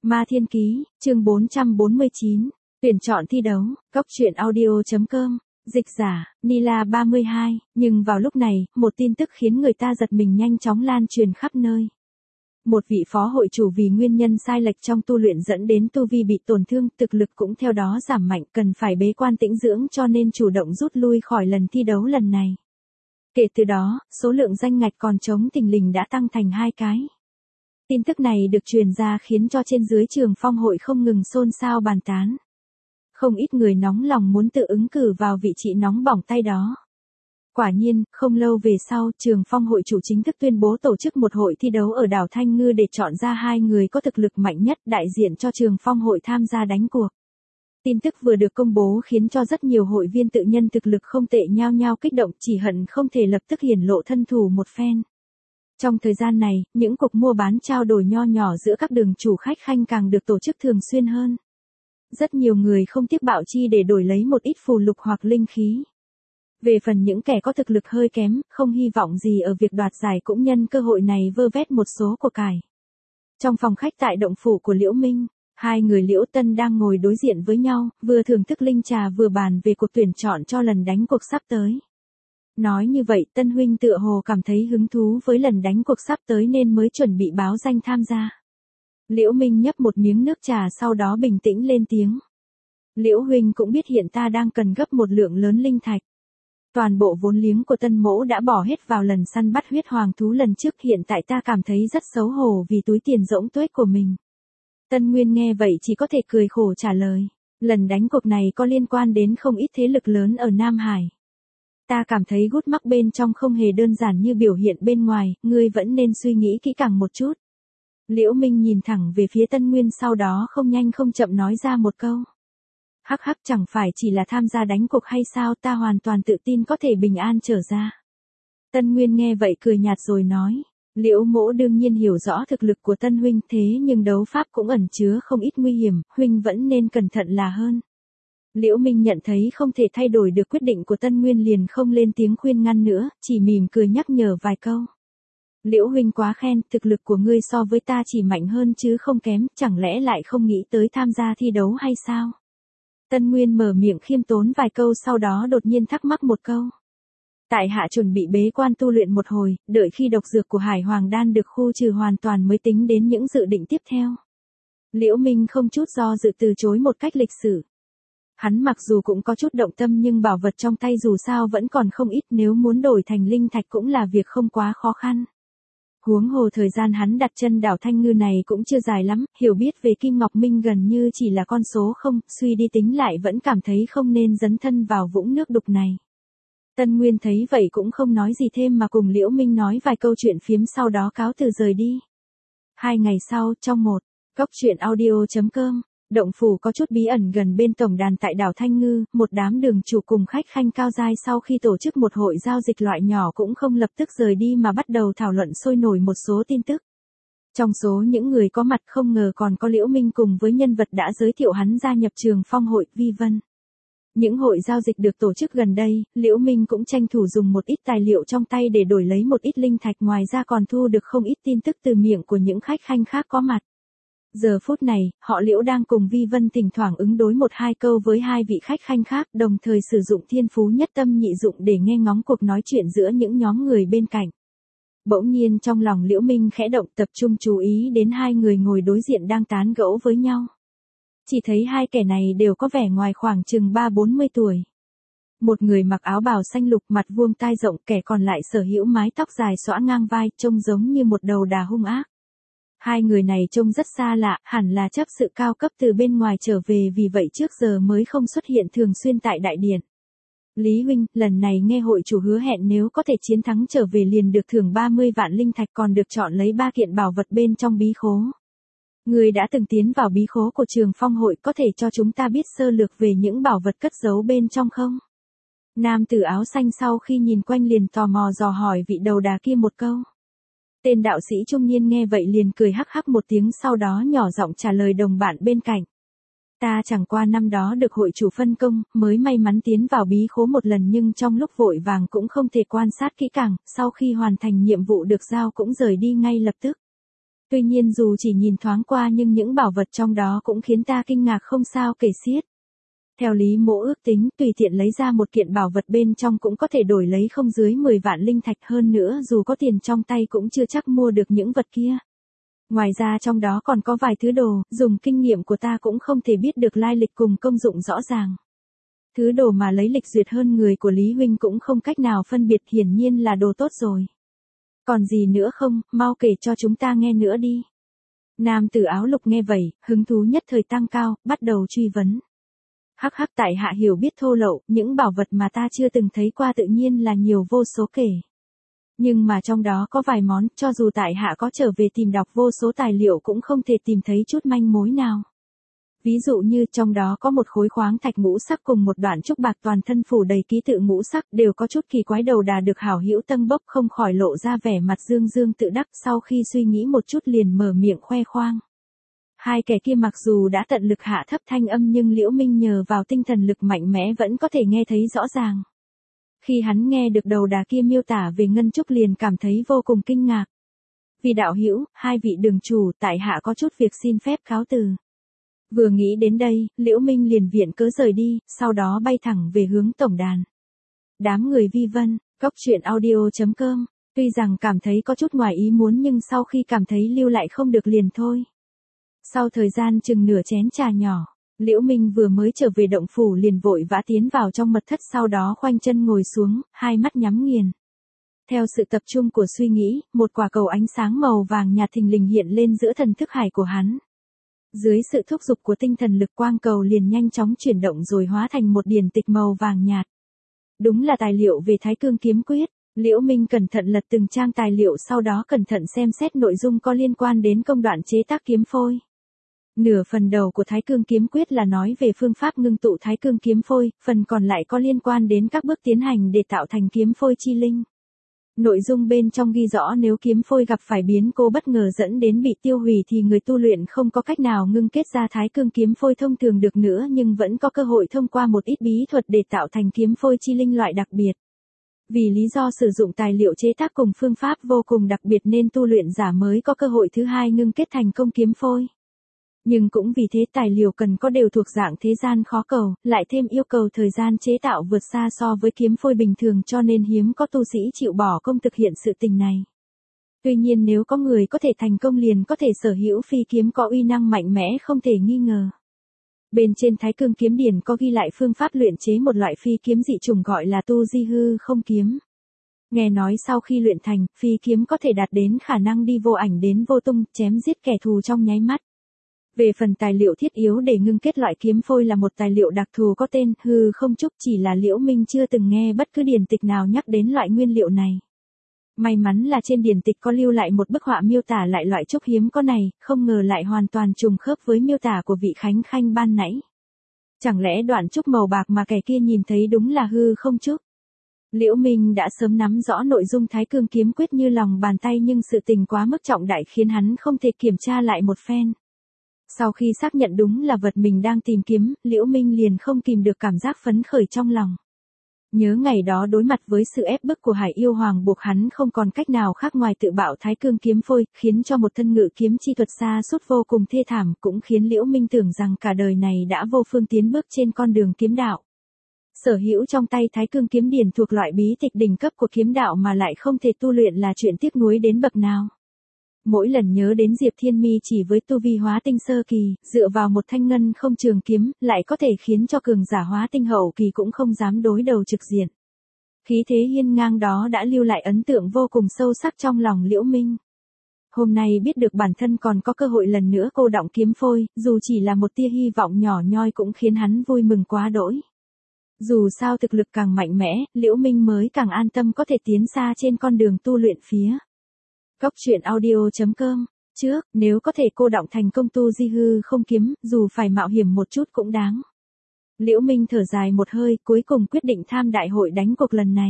Ma Thiên Ký, chương 449, tuyển chọn thi đấu, Cóc truyện audio.com, dịch giả, Nila 32, nhưng vào lúc này, một tin tức khiến người ta giật mình nhanh chóng lan truyền khắp nơi. Một vị phó hội chủ vì nguyên nhân sai lệch trong tu luyện dẫn đến tu vi bị tổn thương, thực lực cũng theo đó giảm mạnh, cần phải bế quan tĩnh dưỡng cho nên chủ động rút lui khỏi lần thi đấu lần này. Kể từ đó, số lượng danh ngạch còn trống thình lình đã tăng thành 2 cái. Tin tức này được truyền ra khiến cho trên dưới Trường Phong hội không ngừng xôn xao bàn tán. Không ít người nóng lòng muốn tự ứng cử vào vị trí nóng bỏng tay đó. Quả nhiên, không lâu về sau, Trường Phong hội chủ chính thức tuyên bố tổ chức một hội thi đấu ở đảo Thanh Ngư để chọn ra 2 người có thực lực mạnh nhất đại diện cho Trường Phong hội tham gia đánh cuộc. Tin tức vừa được công bố khiến cho rất nhiều hội viên tự nhân thực lực không tệ nhao nhao kích động, chỉ hận không thể lập tức hiển lộ thân thủ một phen. Trong thời gian này, những cuộc mua bán trao đổi nho nhỏ giữa các đường chủ khách khanh càng được tổ chức thường xuyên hơn. Rất nhiều người không tiếc bạo chi để đổi lấy một ít phù lục hoặc linh khí. Về phần những kẻ có thực lực hơi kém, không hy vọng gì ở việc đoạt giải cũng nhân cơ hội này vơ vét một số của cải. Trong phòng khách tại động phủ của Liễu Minh, 2 người Liễu Tân đang ngồi đối diện với nhau, vừa thưởng thức linh trà vừa bàn về cuộc tuyển chọn cho lần đánh cuộc sắp tới. Nói như vậy, Tân huynh tựa hồ cảm thấy hứng thú với lần đánh cuộc sắp tới nên mới chuẩn bị báo danh tham gia. Liễu Minh nhấp một miếng nước trà sau đó bình tĩnh lên tiếng. Liễu huynh cũng biết hiện ta đang cần gấp một lượng lớn linh thạch. Toàn bộ vốn liếng của Tân mỗ đã bỏ hết vào lần săn bắt huyết hoàng thú lần trước, hiện tại ta cảm thấy rất xấu hổ vì túi tiền rỗng tuếch của mình. Tân Nguyên nghe vậy chỉ có thể cười khổ trả lời. Lần đánh cuộc này có liên quan đến không ít thế lực lớn ở Nam Hải. Ta cảm thấy gút mắc bên trong không hề đơn giản như biểu hiện bên ngoài, ngươi vẫn nên suy nghĩ kỹ càng một chút. Liễu Minh nhìn thẳng về phía Tân Nguyên sau đó không nhanh không chậm nói ra một câu. Hắc hắc, chẳng phải chỉ là tham gia đánh cuộc hay sao, ta hoàn toàn tự tin có thể bình an trở ra. Tân Nguyên nghe vậy cười nhạt rồi nói. Liễu mỗ đương nhiên hiểu rõ thực lực của Tân huynh, thế nhưng đấu pháp cũng ẩn chứa không ít nguy hiểm, huynh vẫn nên cẩn thận là hơn. Liễu Minh nhận thấy không thể thay đổi được quyết định của Tân Nguyên liền không lên tiếng khuyên ngăn nữa, chỉ mỉm cười nhắc nhở vài câu. Liễu huynh quá khen, thực lực của ngươi so với ta chỉ mạnh hơn chứ không kém, chẳng lẽ lại không nghĩ tới tham gia thi đấu hay sao? Tân Nguyên mở miệng khiêm tốn vài câu sau đó đột nhiên thắc mắc một câu. Tại hạ chuẩn bị bế quan tu luyện một hồi, đợi khi độc dược của Hải Hoàng Đan được khu trừ hoàn toàn mới tính đến những dự định tiếp theo. Liễu Minh không chút do dự từ chối một cách lịch sự. Hắn mặc dù cũng có chút động tâm nhưng bảo vật trong tay dù sao vẫn còn không ít, nếu muốn đổi thành linh thạch cũng là việc không quá khó khăn. Huống hồ thời gian hắn đặt chân đảo Thanh Ngư này cũng chưa dài lắm, hiểu biết về Kim Ngọc Minh gần như chỉ là con số không, suy đi tính lại vẫn cảm thấy không nên dấn thân vào vũng nước đục này. Tân Nguyên thấy vậy cũng không nói gì thêm mà cùng Liễu Minh nói vài câu chuyện phiếm sau đó cáo từ rời đi. 2 ngày sau, trong một Cóc truyện audio.com, động phủ có chút bí ẩn gần bên tổng đàn tại đảo Thanh Ngư, một đám đường chủ cùng khách khanh cao giai sau khi tổ chức một hội giao dịch loại nhỏ cũng không lập tức rời đi mà bắt đầu thảo luận sôi nổi một số tin tức. Trong số những người có mặt không ngờ còn có Liễu Minh cùng với nhân vật đã giới thiệu hắn gia nhập Trường Phong hội, Vi Vân. Những hội giao dịch được tổ chức gần đây, Liễu Minh cũng tranh thủ dùng một ít tài liệu trong tay để đổi lấy một ít linh thạch, ngoài ra còn thu được không ít tin tức từ miệng của những khách khanh khác có mặt. Giờ phút này, họ Liễu đang cùng Vi Vân thỉnh thoảng ứng đối 1-2 câu với 2 vị khách khanh khác, đồng thời sử dụng thiên phú nhất tâm nhị dụng để nghe ngóng cuộc nói chuyện giữa những nhóm người bên cạnh. Bỗng nhiên trong lòng Liễu Minh khẽ động, tập trung chú ý đến 2 người ngồi đối diện đang tán gẫu với nhau. Chỉ thấy 2 kẻ này đều có vẻ ngoài khoảng chừng 30-40 tuổi. Một người mặc áo bào xanh lục, mặt vuông tai rộng, kẻ còn lại sở hữu mái tóc dài xõa ngang vai, trông giống như một đầu đà hung ác. 2 người này trông rất xa lạ, hẳn là chấp sự cao cấp từ bên ngoài trở về, vì vậy trước giờ mới không xuất hiện thường xuyên tại đại điện. Lý huynh, lần này nghe hội chủ hứa hẹn nếu có thể chiến thắng trở về liền được thưởng 30 vạn linh thạch, còn được chọn lấy 3 kiện bảo vật bên trong bí khố. Người đã từng tiến vào bí khố của Trường Phong hội, có thể cho chúng ta biết sơ lược về những bảo vật cất giấu bên trong không? Nam tử áo xanh sau khi nhìn quanh liền tò mò dò hỏi vị đầu đà kia một câu. Tên đạo sĩ trung niên nghe vậy liền cười hắc hắc một tiếng, sau đó nhỏ giọng trả lời đồng bạn bên cạnh. Ta chẳng qua năm đó được hội chủ phân công, mới may mắn tiến vào bí khố một lần, nhưng trong lúc vội vàng cũng không thể quan sát kỹ càng, sau khi hoàn thành nhiệm vụ được giao cũng rời đi ngay lập tức. Tuy nhiên dù chỉ nhìn thoáng qua nhưng những bảo vật trong đó cũng khiến ta kinh ngạc không sao kể xiết. Theo Lý Mỗ ước tính, tùy tiện lấy ra một kiện bảo vật bên trong cũng có thể đổi lấy không dưới 10 vạn linh thạch, hơn nữa dù có tiền trong tay cũng chưa chắc mua được những vật kia. Ngoài ra trong đó còn có vài thứ đồ, dùng kinh nghiệm của ta cũng không thể biết được lai lịch cùng công dụng rõ ràng. Thứ đồ mà lấy lịch duyệt hơn người của Lý Huynh cũng không cách nào phân biệt, hiển nhiên là đồ tốt rồi. Còn gì nữa không, mau kể cho chúng ta nghe nữa đi. Nam tử áo lục nghe vậy, hứng thú nhất thời tăng cao, bắt đầu truy vấn. Hắc hắc, tại hạ hiểu biết thô lậu, những bảo vật mà ta chưa từng thấy qua tự nhiên là nhiều vô số kể. Nhưng mà trong đó có vài món, cho dù tại hạ có trở về tìm đọc vô số tài liệu cũng không thể tìm thấy chút manh mối nào. Ví dụ như trong đó có một khối khoáng thạch ngũ sắc cùng một đoạn trúc bạc toàn thân phủ đầy ký tự ngũ sắc, đều có chút kỳ quái, đầu đà được hảo hữu Tân Bốc không khỏi lộ ra vẻ mặt dương dương tự đắc, sau khi suy nghĩ một chút liền mở miệng khoe khoang. Hai kẻ kia mặc dù đã tận lực hạ thấp thanh âm nhưng Liễu Minh nhờ vào tinh thần lực mạnh mẽ vẫn có thể nghe thấy rõ ràng. Khi hắn nghe được đầu đà kia miêu tả về ngân trúc liền cảm thấy vô cùng kinh ngạc. Vì đạo hữu, hai vị đường chủ, tại hạ có chút việc xin phép cáo từ. Vừa nghĩ đến đây, Liễu Minh liền viện cớ rời đi, sau đó bay thẳng về hướng tổng đàn. Đám người vi vân, coctruyện.audio.com, tuy rằng cảm thấy có chút ngoài ý muốn nhưng sau khi cảm thấy lưu lại không được liền thôi. Sau thời gian chừng nửa chén trà nhỏ, Liễu Minh vừa mới trở về động phủ liền vội vã tiến vào trong mật thất, sau đó khoanh chân ngồi xuống, hai mắt nhắm nghiền. Theo sự tập trung của suy nghĩ, một quả cầu ánh sáng màu vàng nhạt thình lình hiện lên giữa thần thức hải của hắn. Dưới sự thúc giục của tinh thần lực, quang cầu liền nhanh chóng chuyển động rồi hóa thành một điển tịch màu vàng nhạt. Đúng là tài liệu về Thái Cương Kiếm Quyết. Liễu Minh cẩn thận lật từng trang tài liệu, sau đó cẩn thận xem xét nội dung có liên quan đến công đoạn chế tác kiếm phôi. Nửa phần đầu của Thái Cương Kiếm Quyết là nói về phương pháp ngưng tụ Thái Cương Kiếm Phôi, phần còn lại có liên quan đến các bước tiến hành để tạo thành kiếm phôi chi linh. Nội dung bên trong ghi rõ nếu kiếm phôi gặp phải biến cố bất ngờ dẫn đến bị tiêu hủy thì người tu luyện không có cách nào ngưng kết ra Thái Cương Kiếm Phôi thông thường được nữa, nhưng vẫn có cơ hội thông qua một ít bí thuật để tạo thành kiếm phôi chi linh loại đặc biệt. Vì lý do sử dụng tài liệu chế tác cùng phương pháp vô cùng đặc biệt nên tu luyện giả mới có cơ hội thứ hai ngưng kết thành công kiếm phôi. Nhưng cũng vì thế tài liệu cần có đều thuộc dạng thế gian khó cầu, lại thêm yêu cầu thời gian chế tạo vượt xa so với kiếm phôi bình thường, cho nên hiếm có tu sĩ chịu bỏ công thực hiện sự tình này. Tuy nhiên nếu có người có thể thành công liền có thể sở hữu phi kiếm có uy năng mạnh mẽ không thể nghi ngờ. Bên trên Thái Cương Kiếm Điển có ghi lại phương pháp luyện chế một loại phi kiếm dị chủng gọi là tu di hư không kiếm. Nghe nói sau khi luyện thành, phi kiếm có thể đạt đến khả năng đi vô ảnh đến vô tung, chém giết kẻ thù trong nháy mắt. Về phần tài liệu thiết yếu để ngưng kết loại kiếm phôi là một tài liệu đặc thù có tên hư không trúc, chỉ là Liễu Minh chưa từng nghe bất cứ điển tịch nào nhắc đến loại nguyên liệu này. May mắn là trên điển tịch có lưu lại một bức họa miêu tả lại loại trúc hiếm có này, không ngờ lại hoàn toàn trùng khớp với miêu tả của vị Khánh Khanh ban nãy. Chẳng lẽ đoạn trúc màu bạc mà kẻ kia nhìn thấy đúng là hư không trúc? Liễu Minh đã sớm nắm rõ nội dung Thái Cương Kiếm Quyết như lòng bàn tay, nhưng sự tình quá mức trọng đại khiến hắn không thể kiểm tra lại một phen. Sau khi xác nhận đúng là vật mình đang tìm kiếm, Liễu Minh liền không kìm được cảm giác phấn khởi trong lòng. Nhớ ngày đó đối mặt với sự ép bức của Hải Yêu Hoàng buộc hắn không còn cách nào khác ngoài tự bạo Thái Cương Kiếm Phôi, khiến cho một thân ngự kiếm chi thuật xa sút vô cùng thê thảm, cũng khiến Liễu Minh tưởng rằng cả đời này đã vô phương tiến bước trên con đường kiếm đạo. Sở hữu trong tay Thái Cương Kiếm Điển thuộc loại bí tịch đỉnh cấp của kiếm đạo mà lại không thể tu luyện là chuyện tiếc nuối đến bậc nào. Mỗi lần nhớ đến Diệp Thiên Mi chỉ với tu vi hóa tinh sơ kỳ, dựa vào một thanh ngân không trường kiếm, lại có thể khiến cho cường giả hóa tinh hậu kỳ cũng không dám đối đầu trực diện. Khí thế hiên ngang đó đã lưu lại ấn tượng vô cùng sâu sắc trong lòng Liễu Minh. Hôm nay biết được bản thân còn có cơ hội lần nữa cô đọng kiếm phôi, dù chỉ là một tia hy vọng nhỏ nhoi cũng khiến hắn vui mừng quá đỗi. Dù sao thực lực càng mạnh mẽ, Liễu Minh mới càng an tâm có thể tiến xa trên con đường tu luyện phía. Coctruyện.audio.com. Trước, nếu có thể cô đọng thành công tu di hư không kiếm, dù phải mạo hiểm một chút cũng đáng. Liễu Minh thở dài một hơi, cuối cùng quyết định tham đại hội đánh cuộc lần này.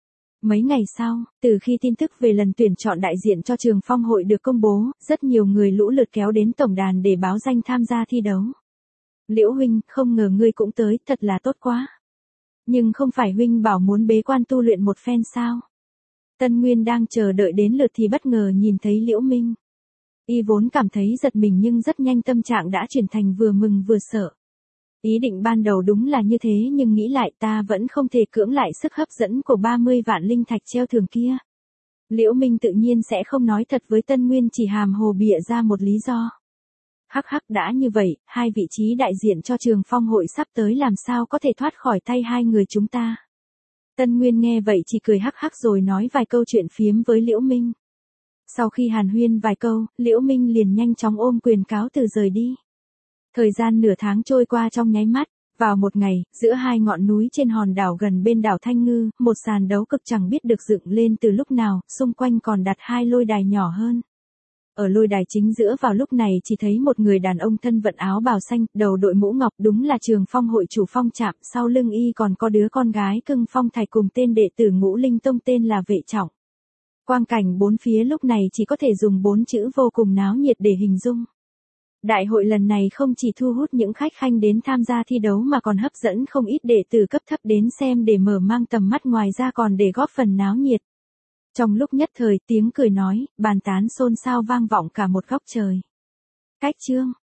Mấy ngày sau, từ khi tin tức về lần tuyển chọn đại diện cho Trường Phong hội được công bố, rất nhiều người lũ lượt kéo đến tổng đàn để báo danh tham gia thi đấu. Liễu huynh, không ngờ ngươi cũng tới, thật là tốt quá. Nhưng không phải huynh bảo muốn bế quan tu luyện một phen sao? Tân Nguyên đang chờ đợi đến lượt thì bất ngờ nhìn thấy Liễu Minh. Y vốn cảm thấy giật mình nhưng rất nhanh tâm trạng đã chuyển thành vừa mừng vừa sợ. Ý định ban đầu đúng là như thế nhưng nghĩ lại ta vẫn không thể cưỡng lại sức hấp dẫn của 30 vạn linh thạch treo thưởng kia. Liễu Minh tự nhiên sẽ không nói thật với Tân Nguyên, chỉ hàm hồ bịa ra một lý do. Hắc hắc, đã như vậy, hai vị trí đại diện cho Trường Phong hội sắp tới làm sao có thể thoát khỏi tay hai người chúng ta. Tân Nguyên nghe vậy chỉ cười hắc hắc rồi nói vài câu chuyện phiếm với Liễu Minh. Sau khi hàn huyên vài câu, Liễu Minh liền nhanh chóng ôm quyền cáo từ rời đi. Thời gian nửa tháng trôi qua trong nháy mắt. Vào một ngày, giữa hai ngọn núi trên hòn đảo gần bên đảo Thanh Ngư, một sàn đấu cực chẳng biết được dựng lên từ lúc nào, xung quanh còn đặt hai lôi đài nhỏ hơn. Ở lôi đài chính giữa vào lúc này chỉ thấy một người đàn ông thân vận áo bào xanh, đầu đội mũ ngọc, đúng là Trường Phong hội chủ Phong Trạm, sau lưng y còn có đứa con gái cưng Phong Thạch cùng tên đệ tử Ngũ Linh Tông tên là Vệ Trọng. Quang cảnh bốn phía lúc này chỉ có thể dùng 4 chữ vô cùng náo nhiệt để hình dung. Đại hội lần này không chỉ thu hút những khách khanh đến tham gia thi đấu mà còn hấp dẫn không ít đệ tử cấp thấp đến xem để mở mang tầm mắt, ngoài ra còn để góp phần náo nhiệt. Trong lúc nhất thời tiếng cười nói, bàn tán xôn xao vang vọng cả một góc trời. Cách chương